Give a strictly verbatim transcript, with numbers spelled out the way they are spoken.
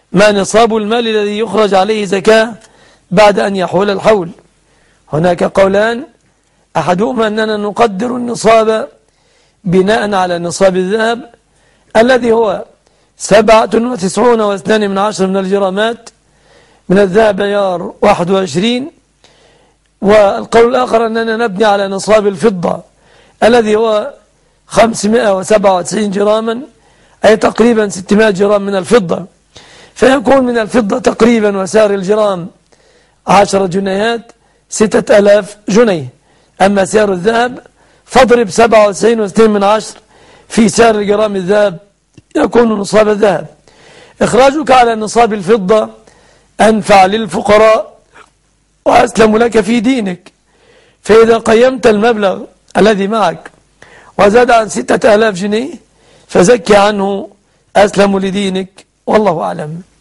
ما نصاب المال الذي يخرج عليه زكاة بعد أن يحول الحول. هناك قولان، أحدهما أننا نقدر النصاب بناء على نصاب الذهب الذي هو سبعة وتسعون واثنان من عشر من الجرامات من الذهب عيار واحد وعشرين. والقول الآخر أننا نبني على نصاب الفضة الذي هو خمسمائة وسبعة وتسعين جراما، أي تقريبا ستمائة جرام من الفضة، فيكون من الفضة تقريبا وسعر الجرام عشرة جنيهات ستة ألاف جنيه. أما سعر الذهب فاضرب سبعة وتسعين واثنين من عشر في سعر الجرام الذهب يكون نصاب الذهب. إخراجك على نصاب الفضة أنفع للفقراء وأسلم لك في دينك، فإذا قيمت المبلغ الذي معك وزاد عن ستة آلاف جنيه فزكي عنه أسلم لدينك، والله أعلم.